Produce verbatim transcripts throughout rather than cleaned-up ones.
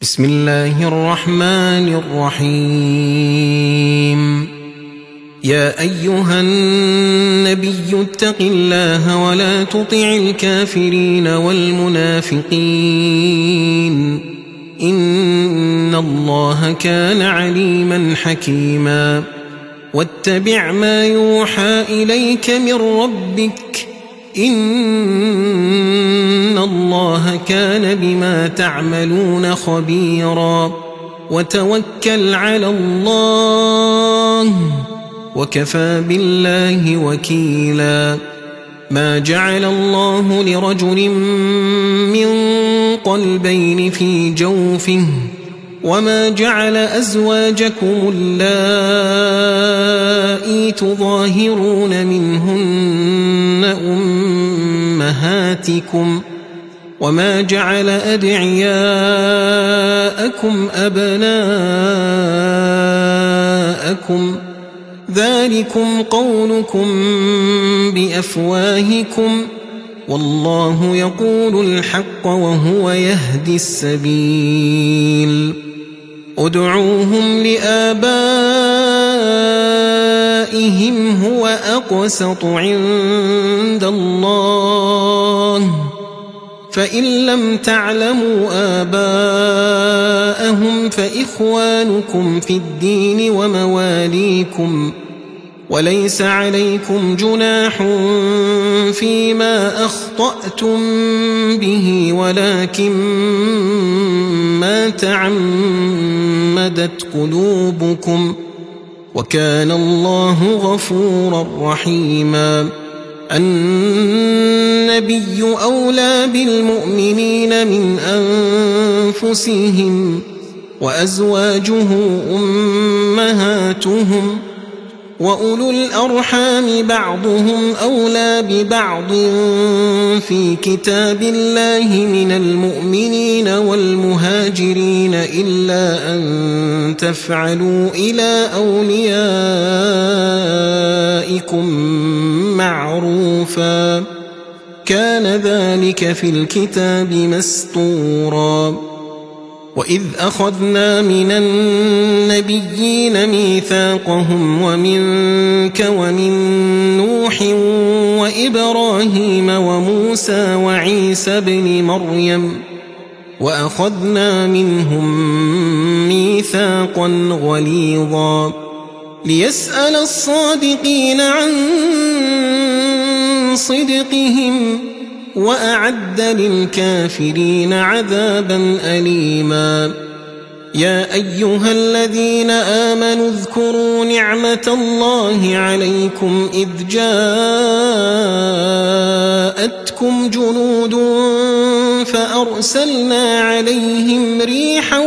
بسم الله الرحمن الرحيم. يا أيها النبي اتق الله ولا تطع الكافرين والمنافقين إن الله كان عليما حكيما. واتبع ما يوحى إليك من ربك إن الله كان بما تعملون خبيرا. وتوكل على الله وكفى بالله وكيلا. ما جعل الله لرجل من قلبين في جوفه وما جعل أزواجكم اللائي تظاهرون منهن أمهاتكم وما جعل أدعياءكم أبناءكم ذلكم قولكم بأفواهكم والله يقول الحق وهو يهدي السبيل. ادعوهم لآبائهم هو أقسط عند الله فإن لم تعلموا آباءهم فإخوانكم في الدين ومواليكم وليس عليكم جناح فيما أخطأتم به ولكن ما تعمدت قلوبكم وكان الله غفورا رحيما. النبي أولى بالمؤمنين من أنفسهم وأزواجه أمهاتهم وأولو الأرحام بعضهم أولى ببعض في كتاب الله من المؤمنين والمهاجرين إلا أن تفعلوا إلى أوليائكم معروفا كان ذلك في الكتاب مسطورا. وإذ أخذنا من النبيين ميثاقهم ومنك ومن نوح وإبراهيم وموسى وعيسى ابن مريم وأخذنا منهم ميثاقا غليظا ليسأل الصادقين عن صدقهم وأعد للكافرين عذابا أليما. يا أيها الذين آمنوا اذكروا نعمة الله عليكم إذ جاءتكم جنود فأرسلنا عليهم ريحا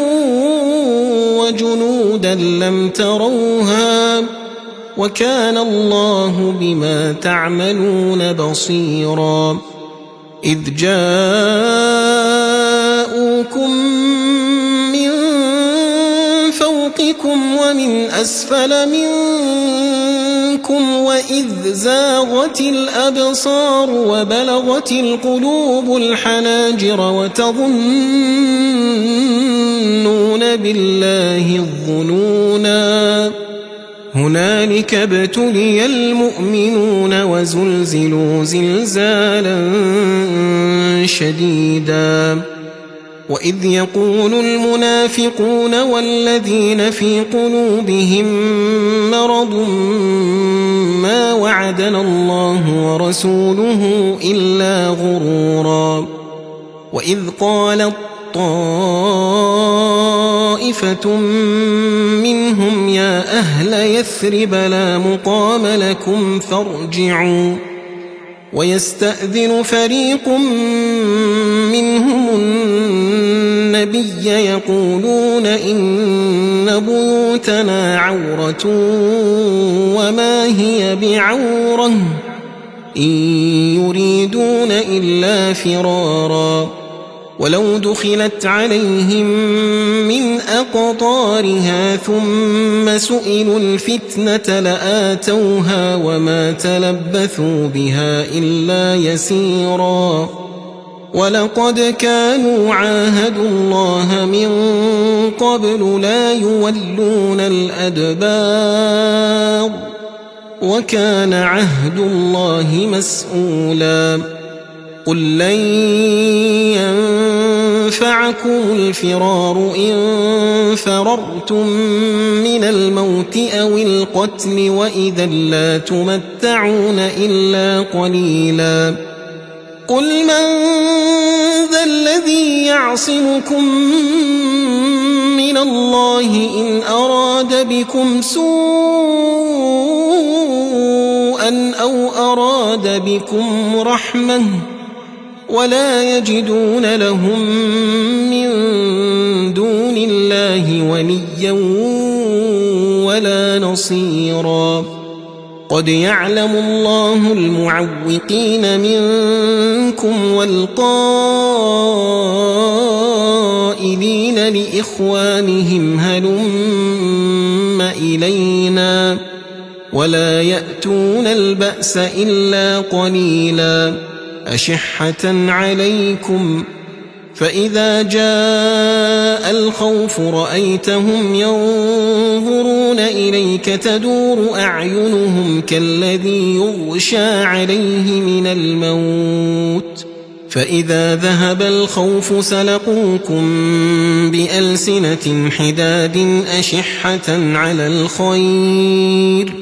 وجنودا لم تروها وكان الله بما تعملون بصيرا. إذ جاءوكم من فوقكم ومن أسفل منكم وإذ زاغت الأبصار وبلغت القلوب الحناجر وتظنون بالله الظنونا هنالك ابتلي المؤمنون وزلزلوا زلزالا شديدا. وإذ يقول المنافقون والذين في قلوبهم مرض ما وعدنا الله ورسوله إلا غرورا. وإذ قالت طائفة منهم يا أهل يثرب لا مقام لكم فارجعوا ويستأذن فريق منهم النبي يقولون إن بيوتنا عورة وما هي بعورة إن يريدون إلا فرارا ولو دخلت عليهم من أقطارها ثم سئلوا الفتنة لآتوها وما تلبثوا بها إلا يسيرا ولقد كانوا عاهدوا الله من قبل لا يولون الأدبار وكان عهد الله مسؤولا قل لن ينفعكم الفرار إن فررتم من الموت أو القتل وإذا لا تمتعون إلا قليلا قل من ذا الذي يعصمكم من الله إن أراد بكم سوءا أو أراد بكم رحمة ولا يجدون لهم من دون الله وليا ولا نصيرا قد يعلم الله المعوقين منكم والقائلين لإخوانهم هلم إلينا ولا يأتون البأس إلا قليلا أشحة عليكم فإذا جاء الخوف رأيتهم ينظرون إليك تدور أعينهم كالذي يغشى عليه من الموت فإذا ذهب الخوف سلقوكم بألسنة حداد أشحة على الخير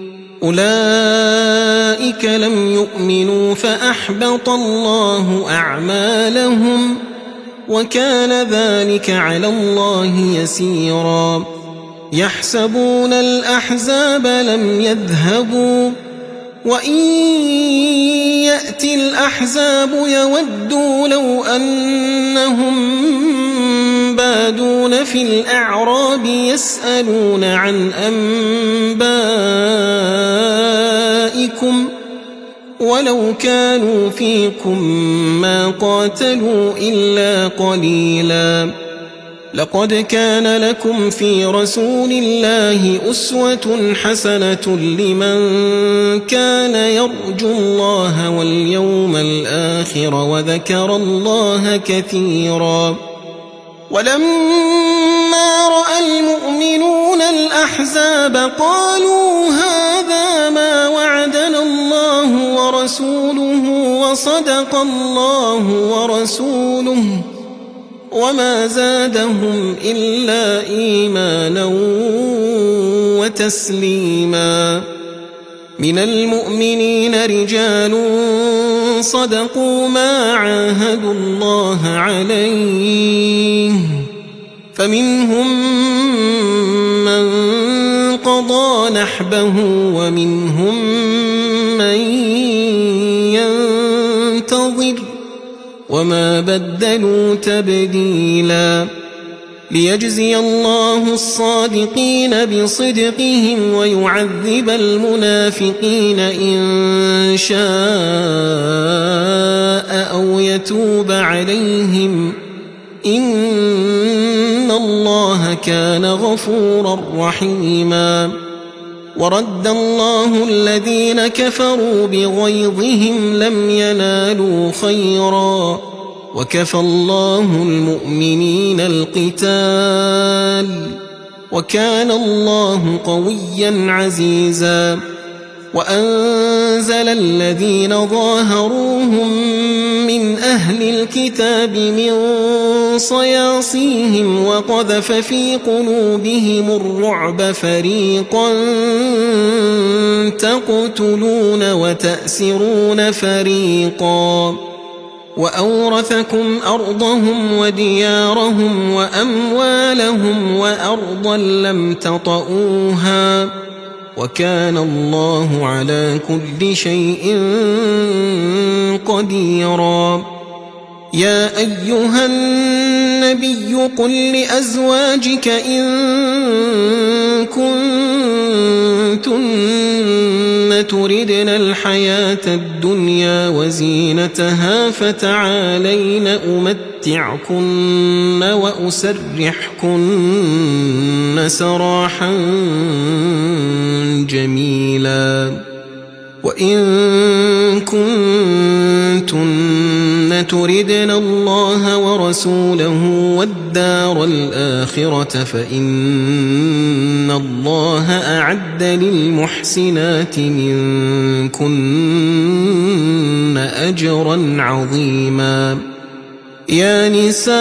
أولئك لم يؤمنوا فأحبط الله أعمالهم وكان ذلك على الله يسيرا يحسبون الأحزاب لم يذهبوا وإن يأتي الأحزاب يودوا لو أنهم بادون في الأعراب يسألون عن أنبائكم ولو كانوا فيكم ما قاتلوا إلا قليلا لقد كان لكم في رسول الله أسوة حسنة لمن كان يرجو الله واليوم الآخر وذكر الله كثيرا ولما رأى المؤمنون الأحزاب قالوا هذا ما وعدنا الله ورسوله وصدق الله ورسوله وما زادهم إلا إيمانا وتسليما من المؤمنين رجال صدقوا ما عاهدوا الله عليه فمنهم من قضى نحبه ومنهم من ينتظر وما بدلوا تبديلا ليجزي الله الصادقين بصدقهم ويعذب المنافقين إن شاء أو يتوب عليهم إن الله كان غفورا رحيما ورد الله الذين كفروا بغيظهم لم ينالوا خيرا وكفى الله المؤمنين القتال وكان الله قويا عزيزا وأنزل الذين ظاهروهم من أهل الكتاب من صياصيهم وقذف في قلوبهم الرعب فريقا تقتلون وتأسرون فريقا وأورثكم أرضهم وديارهم وأموالهم وأرضا لم تطئوها وكان الله على كل شيء قديرا يا أيها النبي قل لأزواجك إن كنتن تردن الحياة الدنيا وزينتها فتعالين أمتعكن وأسرحكن سراحا جميلا وإن كنتن تردن الله ورسوله والدار الآخرة فإن الله أعد للمحسنات منكن أجرا عظيما. يا نساء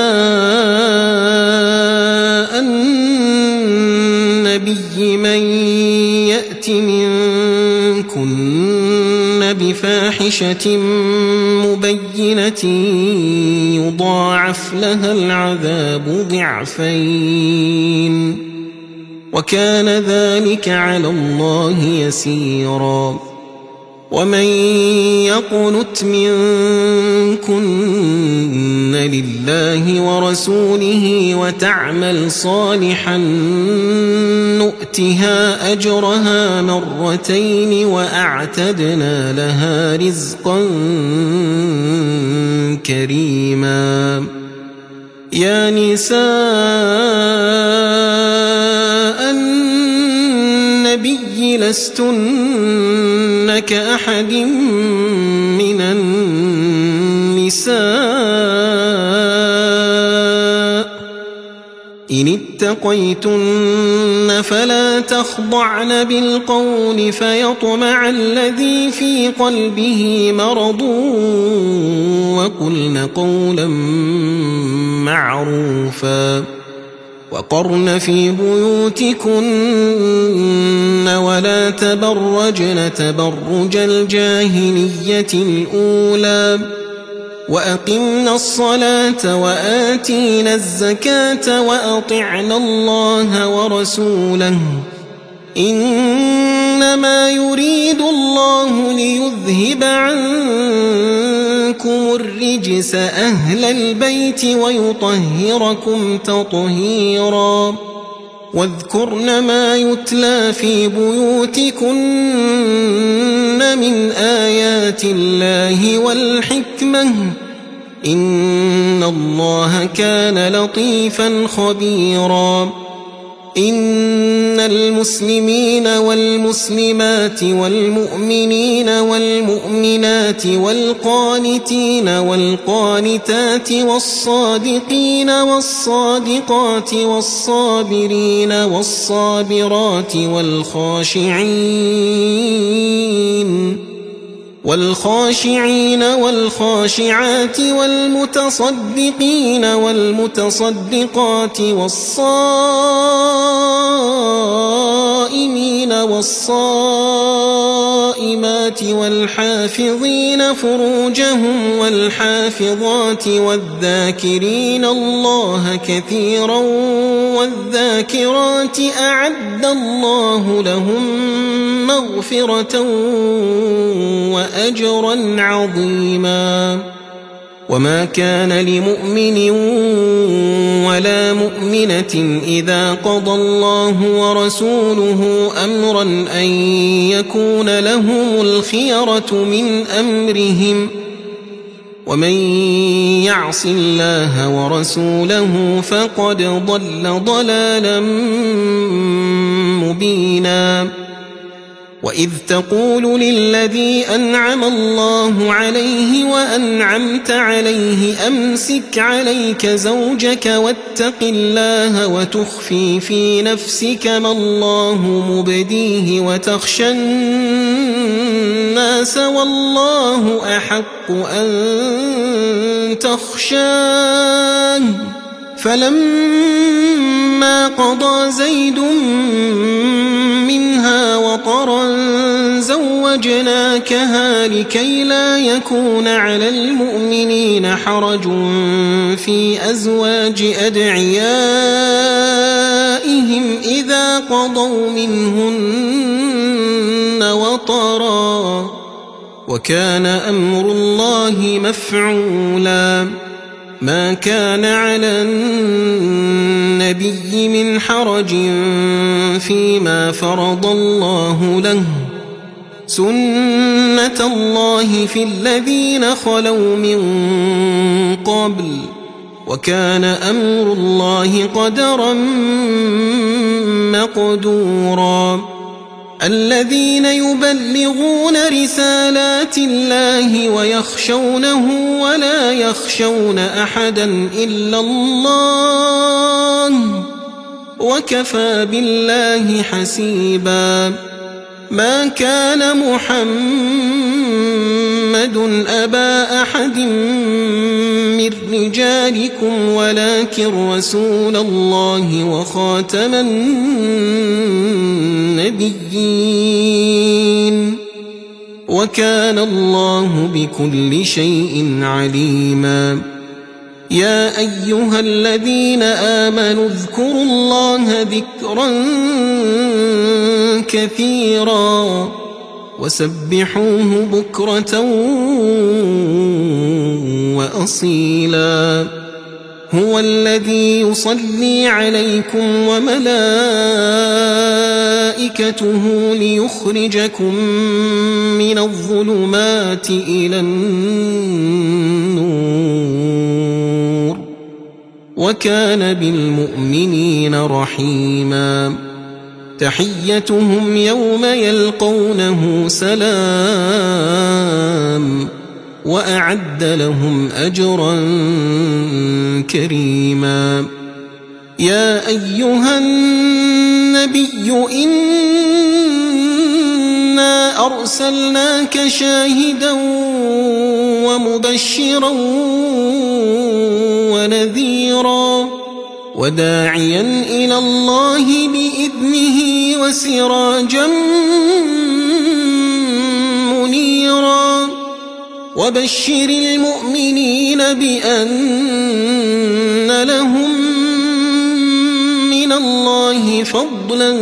النبي من يأت منكن بفاحشة مبينة يضاعف لها العذاب ضعفين وكان ذلك على الله يسيرا. ومن يقنت منكن لله ورسوله وتعمل صالحا نؤتها أجرها مرتين وأعتدنا لها رزقا كريما. يا نساء النبي لستن كأحد من النساء إن اتقيتن فلا تخضعن بالقول فيطمع الذي في قلبه مرض وقلن قولا معروفا. وقرن في بيوتكن ولا تبرجن تبرج الجاهلية الأولى وأقمنا الصلاة وآتينا الزكاة وأطعنا الله ورسوله إنما يريد الله ليذهب عنكم الرجس أهل البيت ويطهركم تطهيرا. واذكرن ما يتلى في بيوتكن من آيات الله والحكمة إن الله كان لطيفا خبيرا. إن المسلمين والمسلمات والمؤمنين والمؤمنات والقانتين والقانتات والصادقين والصادقات والصابرين والصابرات والخاشعين والخاشعين والخاشعات والمتصدقين والمتصدقات والصائمين والصائمات والحافظين فروجهم والحافظات والذاكرين الله كثيرا والذاكرات أعد الله لهم مغفرة وأجرا عظيما. وما كان لمؤمن ولا مؤمنة إذا قضى الله ورسوله أمرا أن يكون لهم الخيرة من أمرهم ومن يعص الله ورسوله فقد ضل ضلالا مبينا. وإذ تقول للذي أنعم الله عليه وأنعمت عليه أمسك عليك زوجك واتق الله وتخفي في نفسك ما الله مبديه وتخشى الناس والله أحق أن تخشاه. فلما قضى زيد منها وطرا زوجناكها لكي لا يكون على المؤمنين حرج في أزواج أدعيائهم إذا قضوا منهن وطرا وكان أمر الله مفعولا. ما كان على النبي من حرج فيما فرض الله له سنة الله في الذين خلوا من قبل وكان أمر الله قدرا مقدورا. الذين يبلغون رسالات الله ويخشونه ولا يخشون أحدا إلا الله وكفى بالله حسيبا ما كان محمد أبا أحد من رجالكم ولكن رسول الله وخاتم النبيين وكان الله بكل شيء عليما يا أيها الذين آمنوا اذكروا الله ذكرا كثيرا وسبحوه بكرة وأصيلا هو الذي يصلي عليكم وملائكته ليخرجكم من الظلمات إلى النور وكان بالمؤمنين رحيما تحيتهم يوم يلقونه سلام وأعد لهم أجرا كريما يا أيها النبي إنا أرسلناك شاهدا ومبشرا ونذيرا وداعيا إلى الله بإذنه وسراجا منيرا وبشر المؤمنين بأن لهم من الله فضلا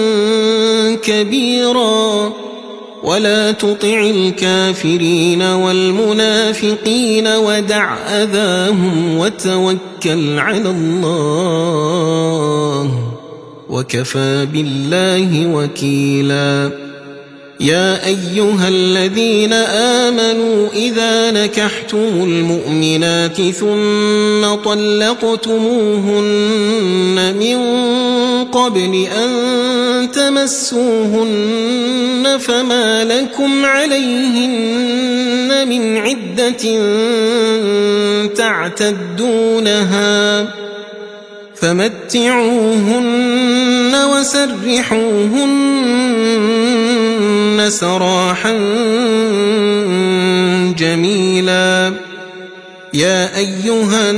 كبيرا ولا تطع الكافرين والمنافقين ودع أذاهم وتوكل على الله وكفى بالله وكيلا يا أيها الذين آمنوا إذا نكحتم المؤمنات ثم طلقتموهن من قبل أن تمسوهن فما لكم عليهن من عدة تعتدونها فمتعوهن وسرحوهن سراحا جميلا يا أيها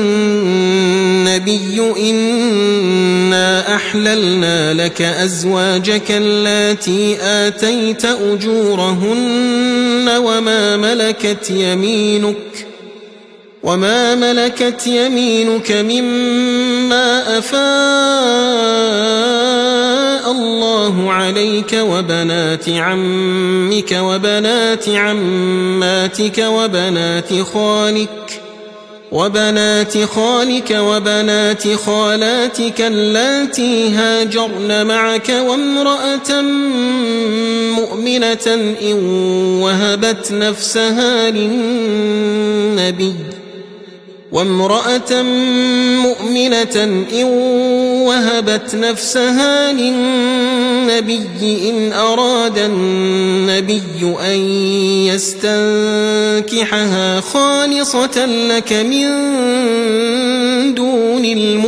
النبي إنا أحللنا لك أزواجك اللاتي آتيت أجورهن وما ملكت يمينك وما ملكت يمينك مما أفاء الله عليك وبنات عمك وبنات عماتك وبنات خالك وبنات خالك وبنات خالاتك اللاتي هاجرن معك وامرأة مؤمنة إن وهبت نفسها للنبي وامرأة مؤمنة إن وهبت نفسها للنبي إن أراد النبي أن يستنكحها خالصة لك من دون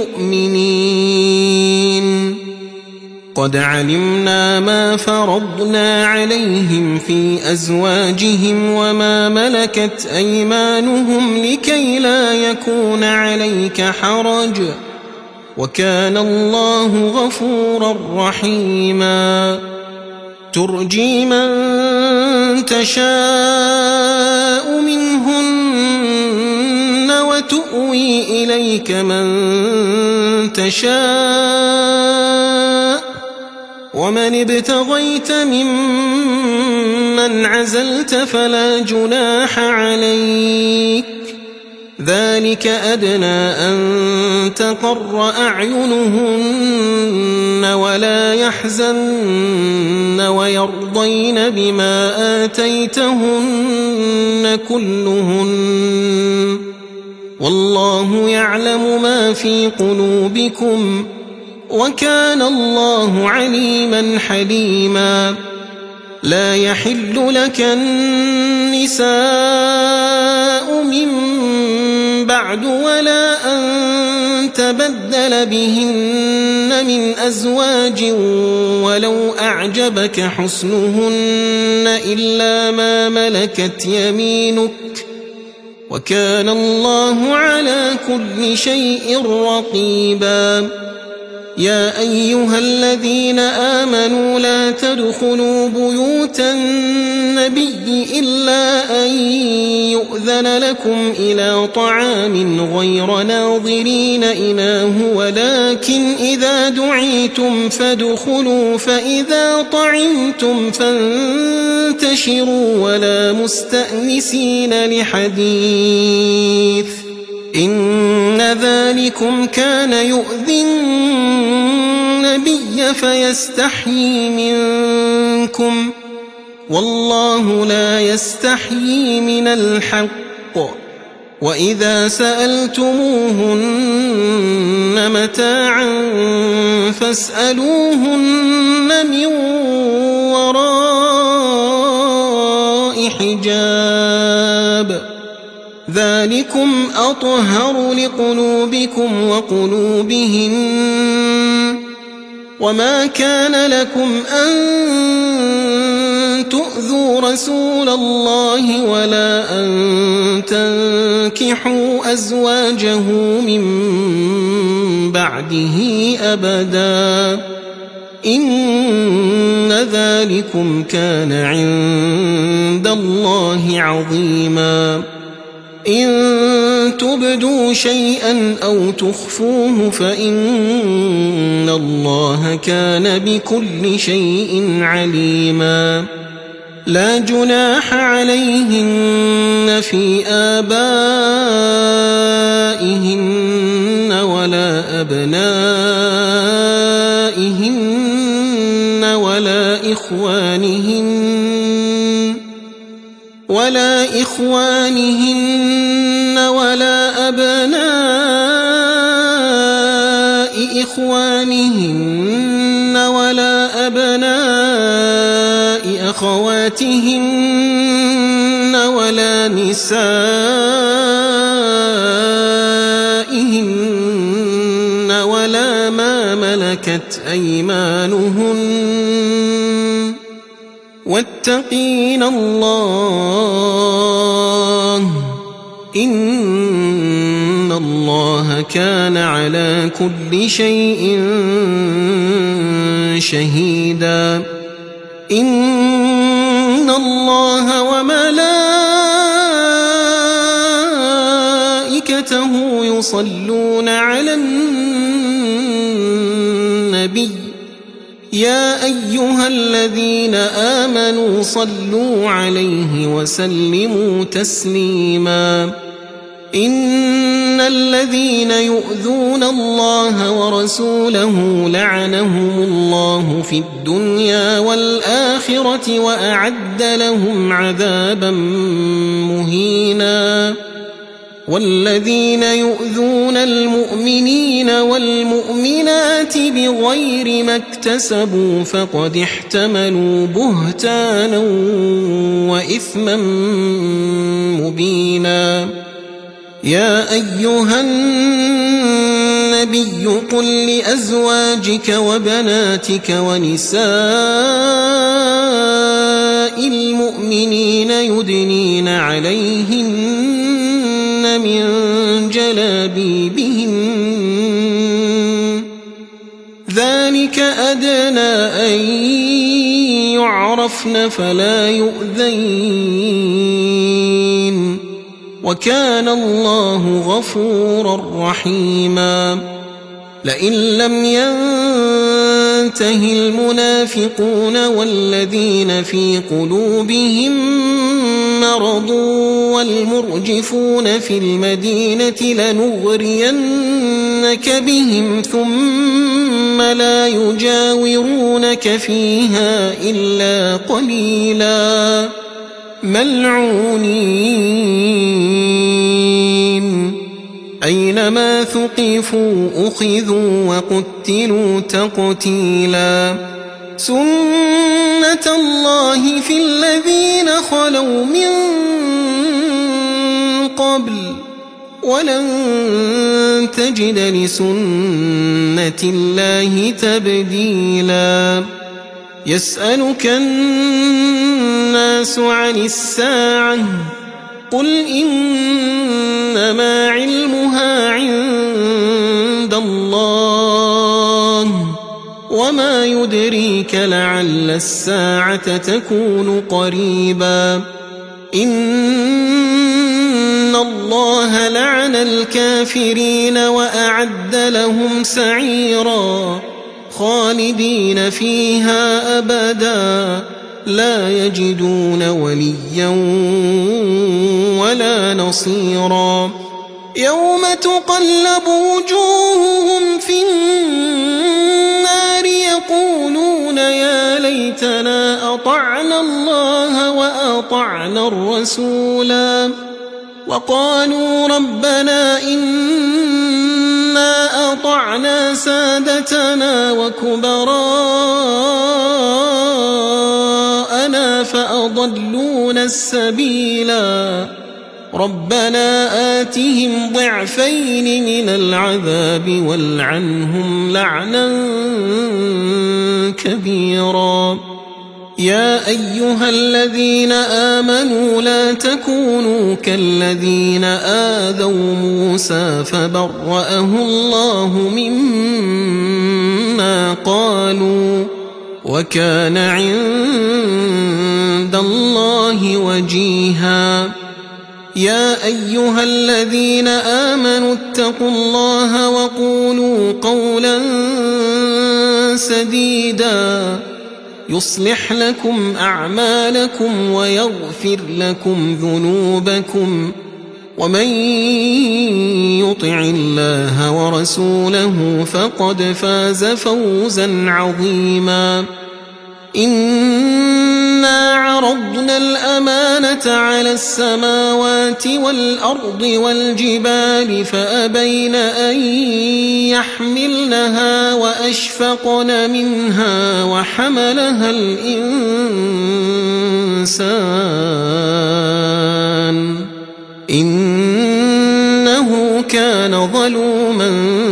المؤمنين قد علمنا ما فرضنا عليهم في أزواجهم وما ملكت أيمانهم لكي لا يكون عليك حرج وكان الله غفورا رحيما ترجي من تشاء منهن وتؤوي إليك من تشاء ومن ابتغيت ممن عزلت فلا جناح عليك ذلك أدنى أن تقر أعينهن ولا يحزن ويرضين بما آتيتهن كلهن والله يعلم ما في قلوبكم وكان الله عليما حليما لا يحل لك النساء من بعد ولا أن تبدل بهن من أزواج ولو أعجبك حسنهن إلا ما ملكت يمينك وكان الله على كل شيء رقيبا يا أيها الذين آمنوا لا تدخلوا بيوت النبي إلا أن يؤذن لكم إلى طعام غير ناظرين إناه ولكن إذا دعيتم فادخلوا فإذا طعمتم فانتشروا ولا مستأنسين لحديث إن ذلكم كان يؤذي النبي فيستحيي منكم والله لا يستحيي من الحق وإذا سألتموهن متاعا فاسألوهن من وراء حجاب ذلكم أطهر لقلوبكم وقلوبهن وما كان لكم أن تؤذوا رسول الله ولا أن تنكحوا أزواجه من بعده أبدا إن ذلكم كان عند الله عظيما إن تبدوا شيئا أو تخفوه فإن الله كان بكل شيء عليما لا جناح عليهن في آبائهن ولا أبنائهن ولا إخوانهن ولا إخوانهن ولا أبناء إخوانهن ولا أبناء أخواتهن ولا نسائهن ولا ما ملكت أيمانهن واتقين الله إن الله كان على كل شيء شهيدا إن الله وملائكته يصلون على النبي يا أيها الذين آمنوا صلوا عليه وسلموا تسليما إن الذين يؤذون الله ورسوله لعنهم الله في الدنيا والآخرة وأعد لهم عذابا مهينا والذين يؤذون المؤمنين والمؤمنات بغير ما اكتسبوا فقد احتملوا بهتانا وإثما مبينا يا أيها النبي قل لأزواجك وبناتك ونساء المؤمنين يدنين عليهن من جلابيبهن ذلك أدنى أن يعرفن فلا يؤذين وكان الله غفورا رحيما لئن لم ينته المنافقون والذين في قلوبهم مرض والمرجفون في المدينة لنغرينك بهم ثم لا يجاورونك فيها إلا قليلا ملعونين أينما ثقفوا أخذوا وقتلوا تقتيلا سنة الله في الذين خلوا من قبل ولن تجد لسنة الله تبديلا يسألك الناس عن الساعة قل إنما علمها عند الله وما يدريك لعل الساعة تكون قريبا إن الله لعن الكافرين وأعد لهم سعيرا خالدين فيها أبدا لا يجدون وليا ولا نصيرا يوم تقلب وجوههم في النار يقولون يا ليتنا أطعنا الله وأطعنا الرسولا وقالوا ربنا إنا أطعنا سادتنا وكبراءنا فأضلونا السبيلا ربنا آتهم ضعفين من العذاب والعنهم لعنا كبيرا يا أيها الذين آمنوا لا تكونوا كالذين آذوا موسى فبرأه الله مما قالوا وكان عند الله وجيها يا أيها الذين آمنوا اتقوا الله وقولوا قولا سديدا يصلح لكم أعمالكم ويغفر لكم ذنوبكم ومن يطع الله ورسوله فقد فاز فوزا عظيما إنا عرضنا الأمانة على السماوات والأرض والجبال فأبين أن يحملنها وأشفقن منها وحملها الإنسان إنه كان ظلوما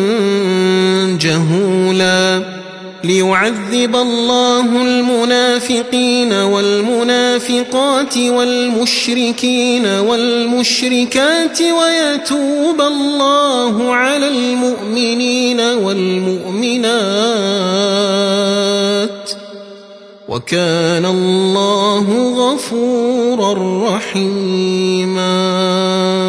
جهولا ليعذب الله المنافقين والمنافقات والمشركين والمشركات ويتوب الله على المؤمنين والمؤمنات وكان الله غفورا رحيما.